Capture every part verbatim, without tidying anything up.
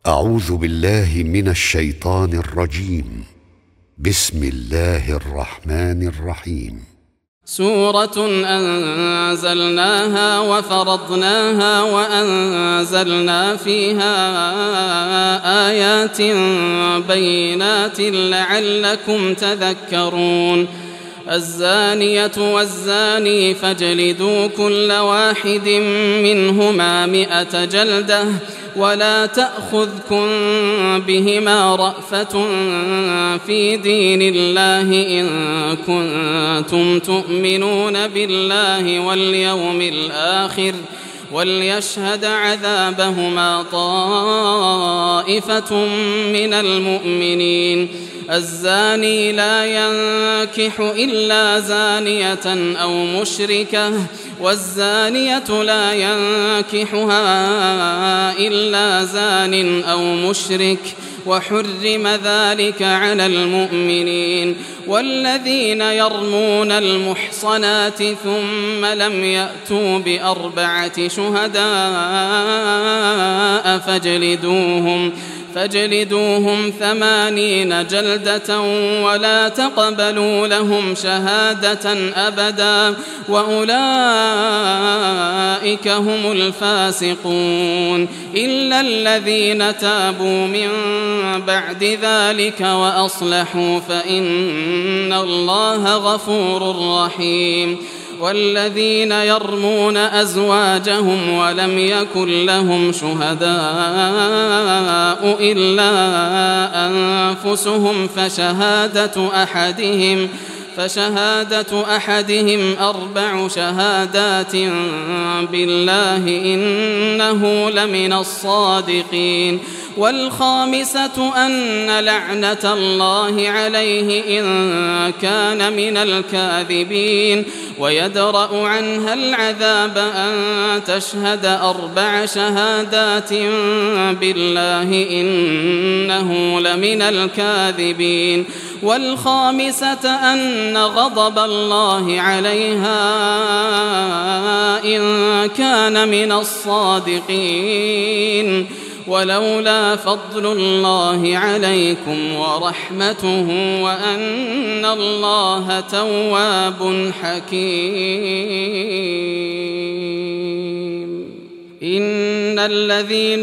أعوذ بالله من الشيطان الرجيم. بسم الله الرحمن الرحيم. سورة أنزلناها وفرضناها وأنزلنا فيها آيات بينات لعلكم تذكرون. الزانية والزاني فاجلدوا كل واحد منهما مئة جلدة ولا تأخذكم بهما رأفة في دين الله إن كنتم تؤمنون بالله واليوم الآخر وليشهد عذابهما طائفة من المؤمنين. الزاني لا ينكح إلا زانية أو مشركة والزانية لا ينكحها إلا زان أو مشرك وحرم ذلك على المؤمنين. والذين يرمون المحصنات ثم لم يأتوا بأربعة شهداء فاجلدوهم فاجلدوهم ثمانين جلدة ولا تقبلوا لهم شهادة أبدا وأولئك هم الفاسقون إلا الذين تابوا من بعد ذلك وأصلحوا فإن الله غفور رحيم. والذين يرمون أزواجهم ولم يكن لهم شهداء إلا أنفسهم فشهادة أحدهم فشهادة أحدهم أربع شهادات بالله إنه لمن الصادقين. والخامسة أن لعنة الله عليه إن كان من الكاذبين ويدرأ عنها العذاب أن تشهد أربع شهادات بالله إنه لمن الكاذبين. والخامسة أن غضب الله عليها إن كان من الصادقين. ولولا فضل الله عليكم ورحمته وأن الله تواب حكيم. إن الذين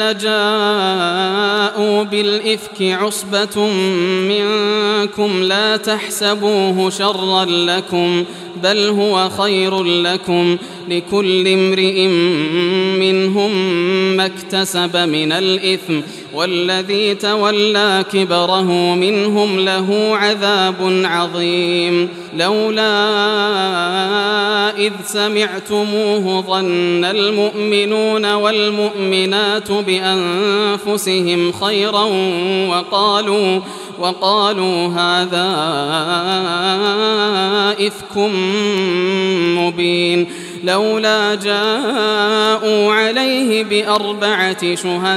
جاءوا بالإفك عصبة منكم لا تحسبوه شرا لكم بل هو خير لكم لكل امرئ منهم ما اكتسب من الإثم والذي تولى كبره منهم له عذاب عظيم. لولا إذ سمعتموه ظن المؤمنون والمؤمنات بأنفسهم خيرا وقالوا وقالوا هذا إفك مبين. لولا جاءوا عليه بأربعة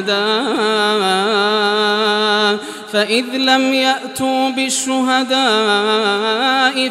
شهداء فإذ لم يأتوا بالشهداء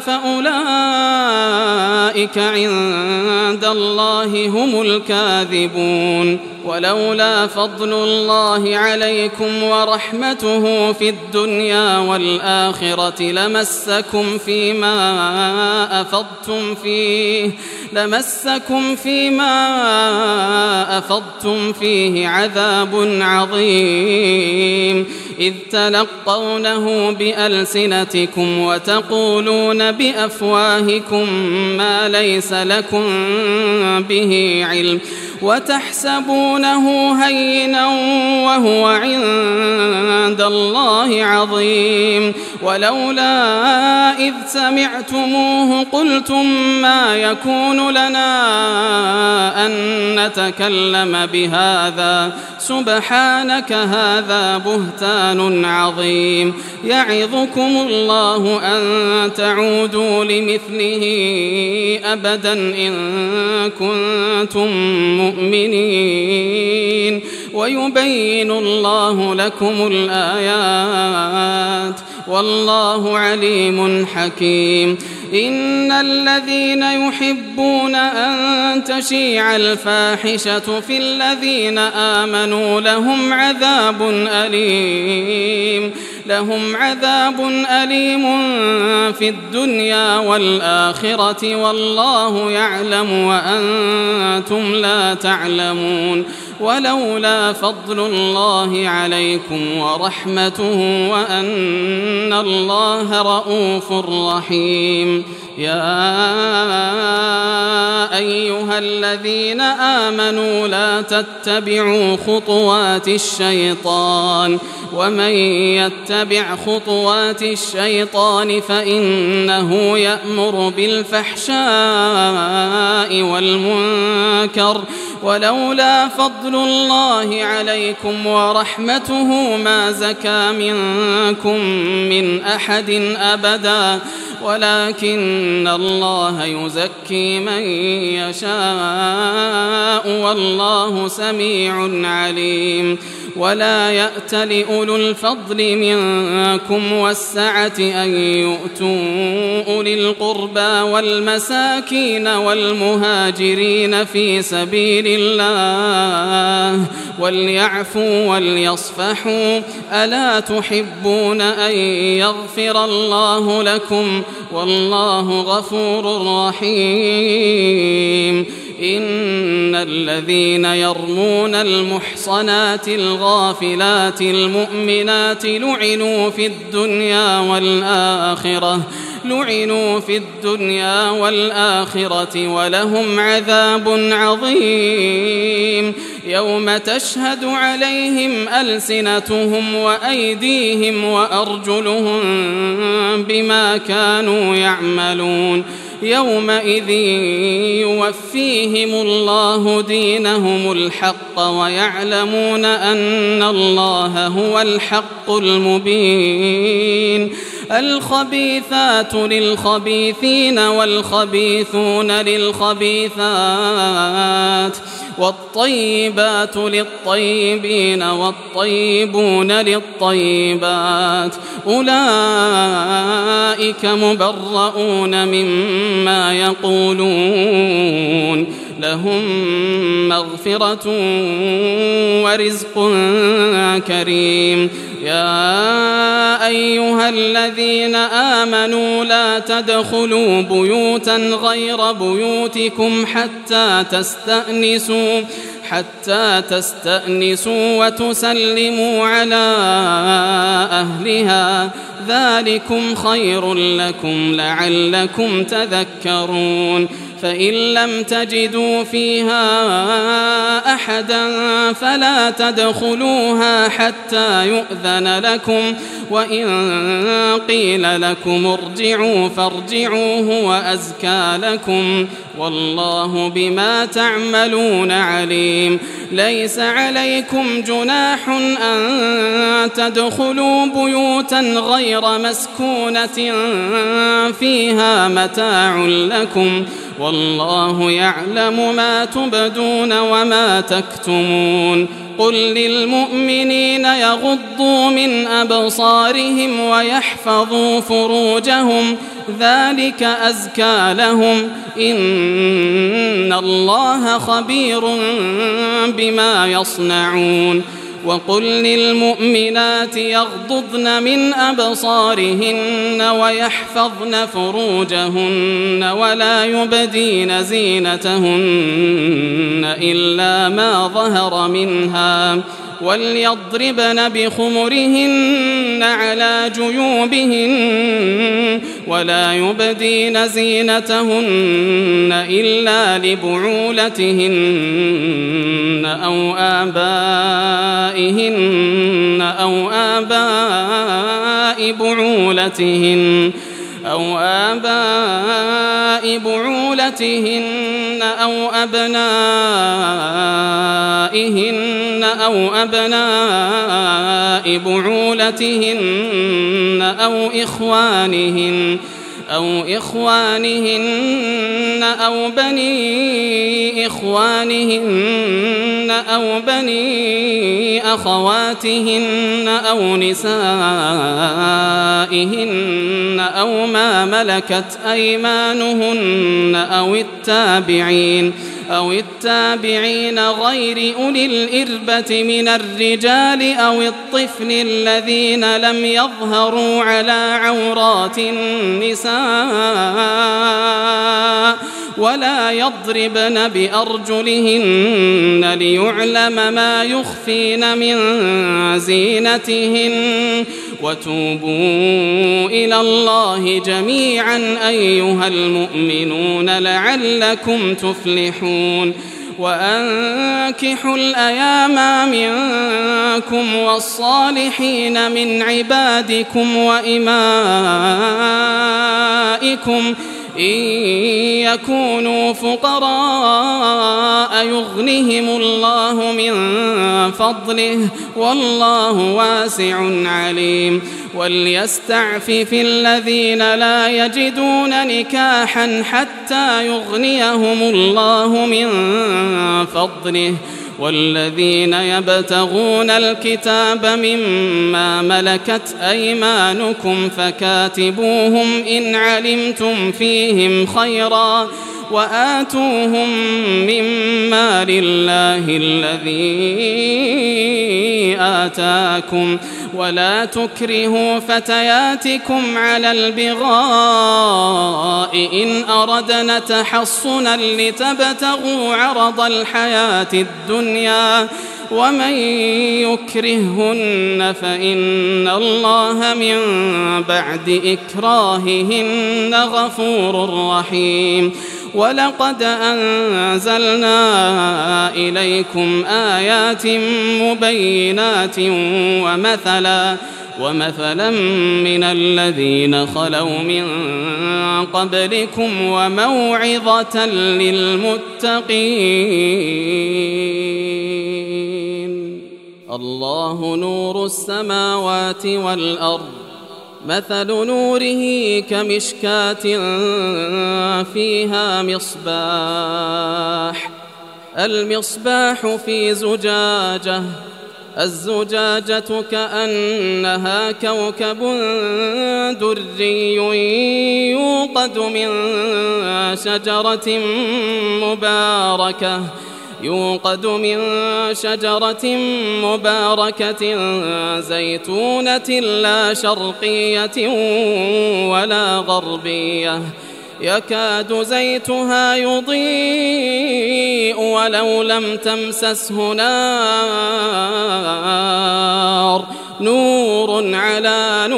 فأولئك عند الله هم الكاذبون. ولولا فضل الله عليكم ورحمته في الدنيا والآخرة لمسكم فيما أفضتم فيه لمسكم فيما أفضتم فيه عذاب عظيم إذ تلقونه بألسنتكم وتقولون بأفواهكم ما ليس لكم به علم وتحسبونه هينا وهو عند الله عظيم. ولولا إذ سمعتموه قلتم ما يكون لنا أن نتكلم بهذا سبحانك هذا بهتان عظيم. يعظكم الله أن تعودوا لمثله أبدا إن كنتم مؤمنين ويبين الله لكم الآيات والله عليم حكيم. إن الذين يحبون أن تشيع الفاحشة في الذين آمنوا لهم عذاب أليم لهم عذاب أليم في الدنيا والآخرة والله يعلم وأنتم لا تعلمون. ولولا فضل الله عليكم ورحمته وأن الله رؤوف رحيم. يا أيها الذين آمنوا لا تتبعوا خطوات الشيطان ومن يتبع خطوات الشيطان فإنه يأمر بالفحشاء والمنكر ولولا فضل الله عليكم ورحمته ما زكى منكم من أحد أبدا ولكن الله يزكي من يشاء والله سميع عليم. ولا يأتل أولو الفضل منكم والسعة أن يؤتوا أولي القربى والمساكين والمهاجرين في سبيل الله وليعفوا وليصفحوا ألا تحبون أن يغفر الله لكم والله غفور رحيم. إن الذين يرمون المحصنات الغافلات المؤمنات لعنوا في الدنيا والآخرة لعنوا في الدنيا والآخرة ولهم عذاب عظيم. يوم تشهد عليهم ألسنتهم وأيديهم وأرجلهم بما كانوا يعملون. يومئذ يوفيهم الله دينهم الحق ويعلمون أن الله هو الحق المبين. الخبيثات للخبيثين والخبيثون للخبيثات والطيبات للطيبين والطيبون للطيبات أولئك مبرؤون مما يقولون لهم مغفرة ورزق كريم. يا أيها الذين آمنوا لا تدخلوا بيوتا غير بيوتكم حتى تستأنسوا حتى تستأنسوا وتسلموا على أهلها ذلكم خير لكم لعلكم تذكرون. فإن لم تجدوا فيها أحدا فلا تدخلوها حتى يؤذن لكم وإن قيل لكم ارجعوا فارجعوا هو أزكى لكم والله بما تعملون عليم. ليس عليكم جناح أن تدخلوا بيوتا غير مسكونة فيها متاع لكم والله يعلم ما تبدون وما تكتمون. قل للمؤمنين يغضوا من أبصارهم ويحفظوا فروجهم ذلك أزكى لهم إن الله خبير بما يصنعون. وقل للمؤمنات يغضضن من أبصارهن ويحفظن فروجهن ولا يبدين زينتهن إلا ما ظهر منها وليضربن بخمرهن على جيوبهن ولا يبدين زينتهن إلا لبعولتهن أو آبائهن أو آباء بعولتهن أو آباء بعولتهن أو أبنائهن أو أبناء بعولتهن أو إخوانهن أو إخوانهن أو بني إخوانهن أو بني أخواتهن أو نسائهن أو ما ملكت أيمانهن أو التابعين أو التابعين غير أولي الإربة من الرجال أو الطفل الذين لم يظهروا على عورات النساء ولا يضربن بأرجلهن ليعلم ما يخفين من زينتهن وتوبوا إلى الله جميعا أيها المؤمنون لعلكم تفلحون وأنكحوا الأيام منكم والصالحين من عبادكم وإمائكم إن يكونوا فقراء يغنهم الله من فضله والله واسع عليم وليستعفف الذين لا يجدون نكاحا حتى يغنيهم الله من فضله والذين يبتغون الكتاب مما ملكت أيمانكم فكاتبوهم إن علمتم فيهم خيرا وآتوهم مما لله الذي آتاكم ولا تكرهوا فتياتكم على البغاء إن أردنا تحصنا لتبتغوا عرض الحياة الدنيا ومن يكرههن فإن الله من بعد إكراههن غفور رحيم ولقد أنزلنا إليكم آيات مبينات ومثلا ومثلا من الذين خلوا من قبلكم وموعظة للمتقين الله نور السماوات والأرض مثل نوره كمشكاة فيها مصباح المصباح في زجاجة الزجاجة كأنها كوكب دري يوقد من شجرة مباركة يوقد من شجرة مباركة زيتونة لا شرقية ولا غربية يكاد زيتها يضيء ولو لم تمسسه نار نور على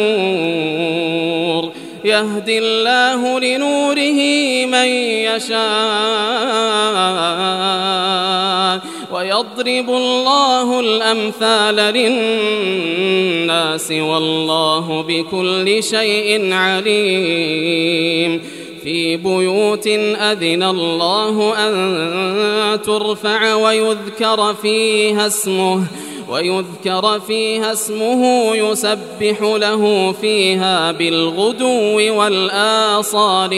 نور يهدي الله لنوره من يشاء ويضرب الله الأمثال للناس والله بكل شيء عليم في بيوت أذن الله أن ترفع ويذكر فيها اسمه ويذكر فيها اسمه يسبح له فيها بالغدو والآصال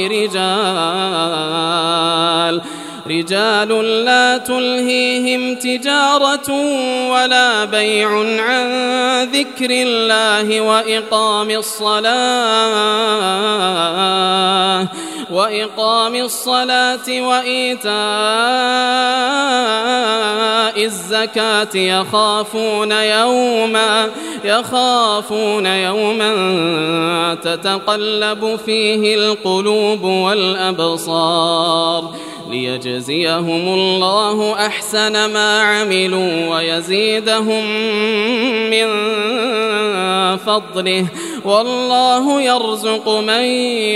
رجال رجال لا تلهيهم تجارة ولا بيع عن ذكر الله وإقام الصلاة وإقام الصلاة وإيتاء الزكاة يخافون يوما يخافون يوما تتقلب فيه القلوب والأبصار ليجزيهم الله أحسن ما عملوا ويزيدهم من فضله والله يرزق من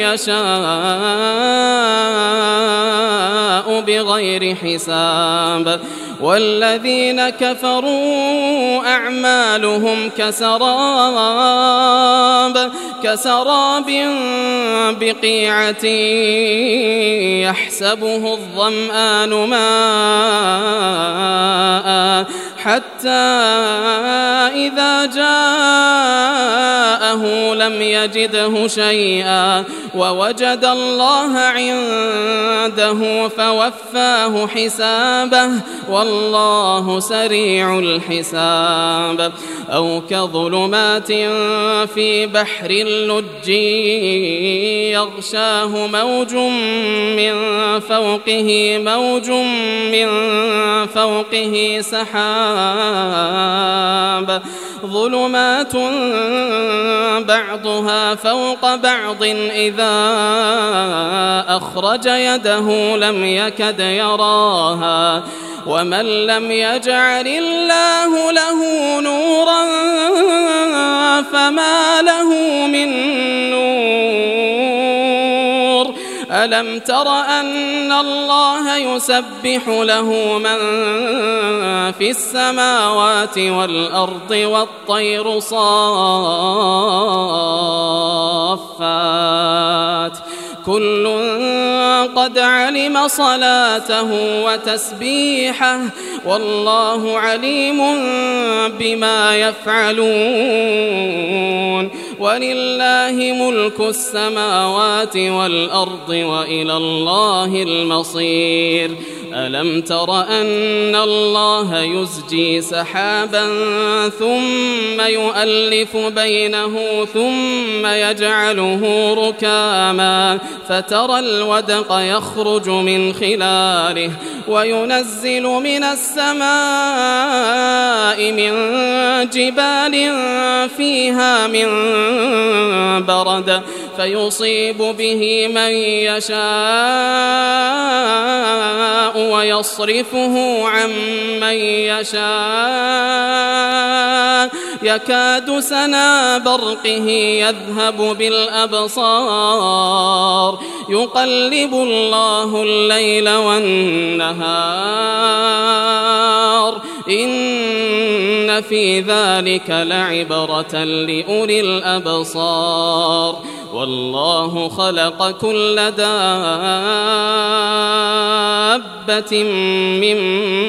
يشاء بغير حساب والذين كفروا أعمالهم كسراب كسراب بقيعة يحسبه الظمآن ماء حتى إذا جاءه لم يجده شيئا ووجد الله عنده فوفاه حسابه والله سريع الحساب. أو كظلمات في بحر اللج يغشاه موج من فوقه موج من فوقه سحاب ظلمات بعضها فوق بعض إذا أخرج يده لم يكد يراها ومن لم يجعل الله له نورا فما له من نور. ألم تر أن الله يسبح له من في السماوات والأرض والطير صافات كل قد علم صلاته وتسبيحه والله عليم بما يفعلون. ولله ملك السماوات والأرض وإلى الله المصير. ألم تر أن الله يزجي سحابا ثم يؤلف بينه ثم يجعله ركاما فترى الودق يخرج من خلاله وينزل من السماء من جبال فيها من برد فيصيب به من يشاء ويصرفه عن من يشاء يكاد سنا برقه يذهب بالأبصار يقلب الله الليل والنهار إن في ذلك لعبرة لأولي الأبصار. والله خلق كل دابة من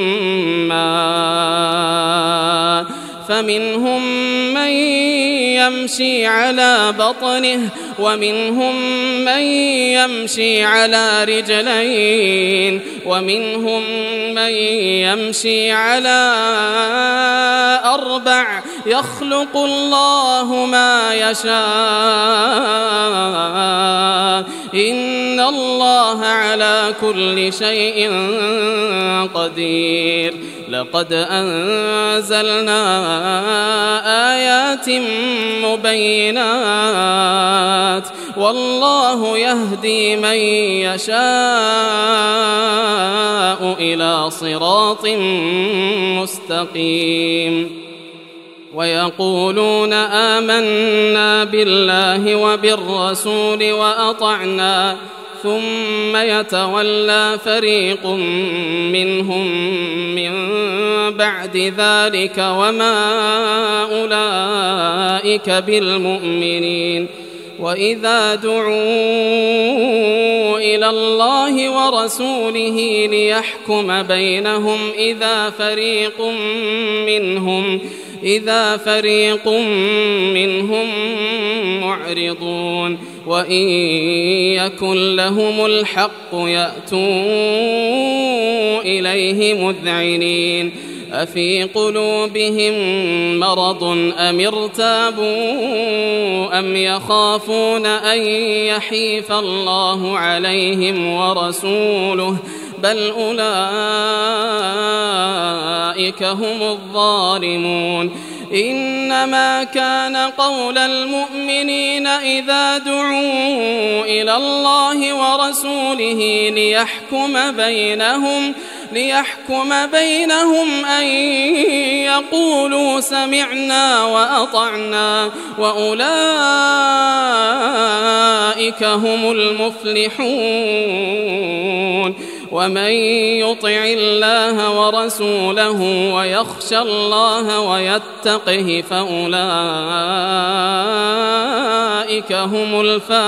ماء فمنهم من يمشي على بطنه ومنهم من يمشي على رجلين ومنهم من يمشي على أربع يخلق الله ما يشاء إن الله على كل شيء قدير. لقد أنزلنا آيات مبينات والله يهدي من يشاء إلى صراط مستقيم. ويقولون آمنا بالله وبالرسول وأطعنا ثم يتولى فريق منهم من بعد ذلك وما أولئك بالمؤمنين. وإذا دعوا إلى الله ورسوله ليحكم بينهم إذا فريق منهم إذا فريق منهم معرضون وإن يكن لهم الحق يأتوا إليه مذعنين. أفي قلوبهم مرض أم ارتابوا أم يخافون أن يحيف الله عليهم ورسوله بل أولئك هم الظالمون. إنما كان قول المؤمنين إذا دعوا إلى الله ورسوله ليحكم بينهم ليحكم بينهم أن يقولوا سمعنا وأطعنا وأولئك هم المفلحون. ومن يطع الله ورسوله ويخشى الله ويتقه فأولئك هم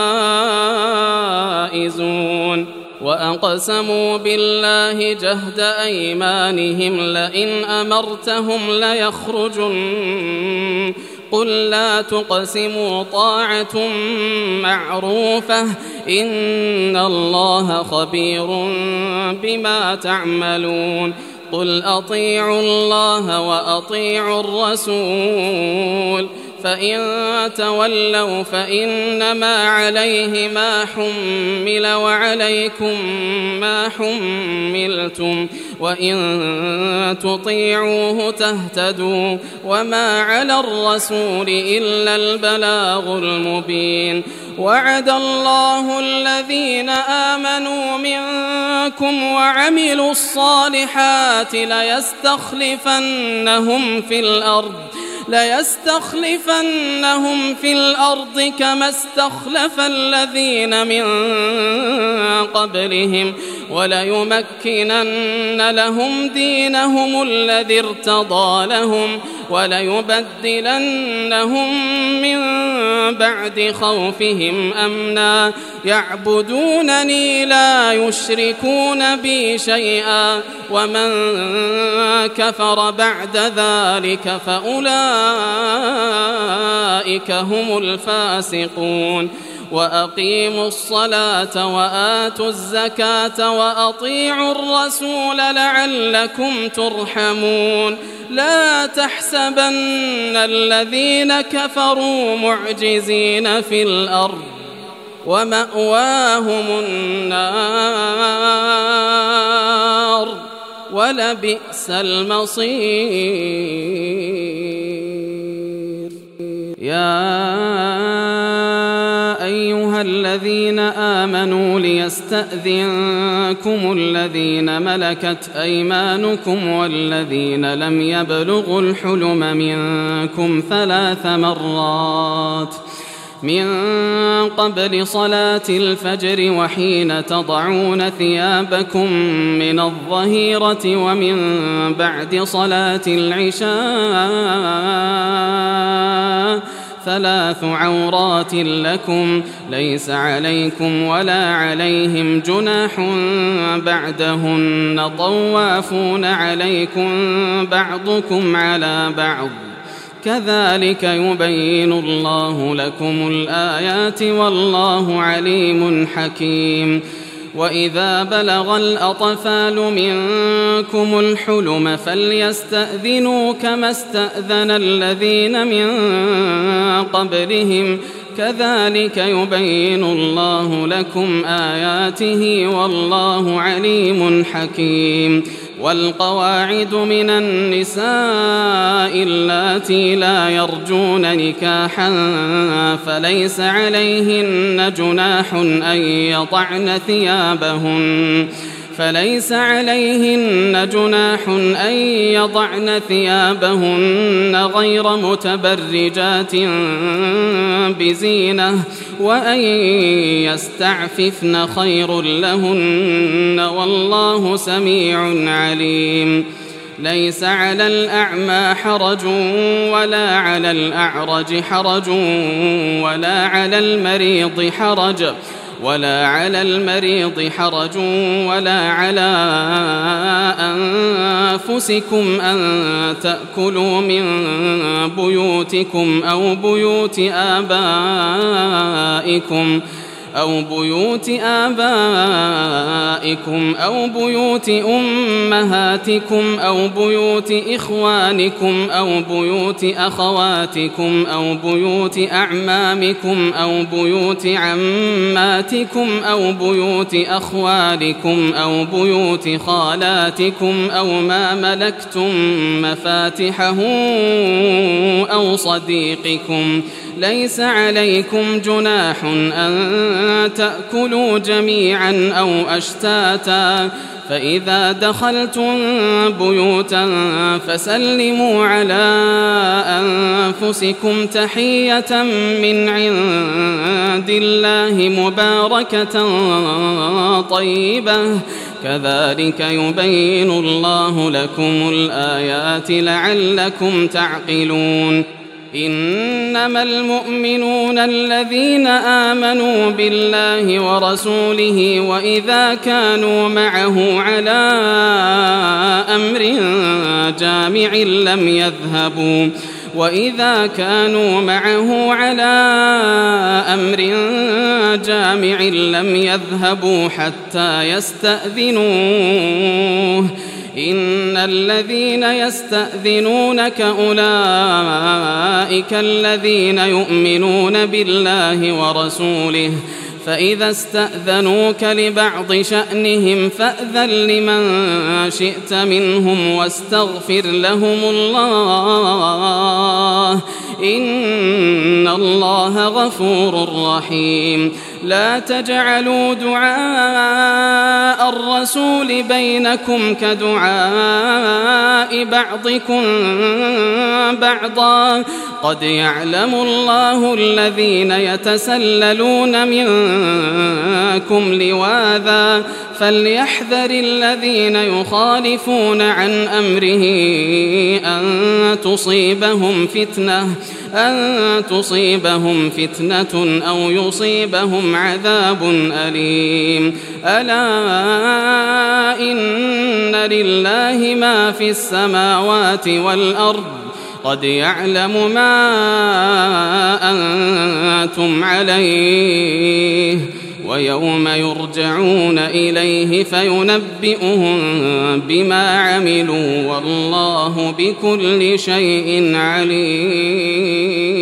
الفائزون. وأقسموا بالله جهد أيمانهم لئن أمرتهم ليخرجن قل لا تقسموا طاعة معروفة إن الله خبير بما تعملون قل أطيعوا الله وأطيعوا الرسول فإن تولوا فإنما عليه ما حمل وعليكم ما حملتم وإن تطيعوه تهتدوا وما على الرسول إلا البلاغ المبين وعد الله الذين آمنوا منكم وعملوا الصالحات ليستخلفنهم في الأرض ليستخلفنهم في الأرض كما استخلف الذين من قبلهم وليمكنن لهم دينهم الذي ارتضى لهم وليبدلنهم من بعد خوفهم أمنا يعبدونني لا يشركون بي شيئا ومن كفر بعد ذلك فأولئك هم الفاسقون وأقيموا الصلاة وآتوا الزكاة وأطيعوا الرسول لعلكم ترحمون لا تحسبن الذين كفروا معجزين في الأرض ومأواهم النار ولبئس المصير يا أيها الذين آمنوا ليستأذنكم الذين ملكت أيمانكم والذين لم يبلغوا الحلم منكم ثلاث مرات من قبل صلاة الفجر وحين تضعون ثيابكم من الظهيرة ومن بعد صلاة العشاء ثلاث عورات لكم ليس عليكم ولا عليهم جناح بعدهن طوافون عليكم بعضكم على بعض كذلك يبين الله لكم الآيات والله عليم حكيم وإذا بلغ الأطفال منكم الحلم فليستأذنوا كما استأذن الذين من قبلهم كذلك يبين الله لكم آياته والله عليم حكيم والقواعد من النساء اللاتي لا يرجون نكاحا فليس عليهن جناح أن يضعن ثيابهن فليس عليهن جناح أن يضعن ثيابهن غير متبرجات بزينة وأن يستعففن خير لهن والله سميع عليم ليس على الأعمى حرج ولا على الأعرج حرج ولا على المريض حرج ولا على المريض حرج ولا على أنفسكم أن تأكلوا من بيوتكم أو بيوت آبائكم أو بيوت آبائكم أو بيوت أمهاتكم أو بيوت إخوانكم أو بيوت أخواتكم أو بيوت أعمامكم أو بيوت عماتكم أو بيوت أخوالكم أو بيوت خالاتكم أو ما ملكتم مفاتحه أو صديقكم ليس عليكم جناح أن تأكلوا جميعا أو أشتاتا فإذا دخلتم بيوتا فسلموا على أنفسكم تحية من عند الله مباركة طيبة كذلك يبين الله لكم الآيات لعلكم تعقلون إنما المؤمنون الذين آمنوا بالله ورسوله وإذا كانوا معه على أمر جامع لم يذهبوا وإذا كانوا معه على أمر جامع لم يذهبوا حتى يستأذنوه إن الذين يستأذنونك أولئك الذين يؤمنون بالله ورسوله فإذا استأذنوك لبعض شأنهم فأذن لمن شئت منهم واستغفر لهم الله إن الله غفور رحيم. لا تجعلوا دعاء الرسول بينكم كدعاء بعضكم بعضا قد يعلم الله الذين يتسللون منكم لواذا فليحذر الذين يخالفون عن أمره أن تصيبهم فتنة أن تصيبهم فتنة أو يصيبهم عذاب أليم. ألا إن لله ما في السماوات والأرض قد يعلم ما أنتم عليه ويوم يرجعون إليه فينبئهم بما عملوا والله بكل شيء عليم.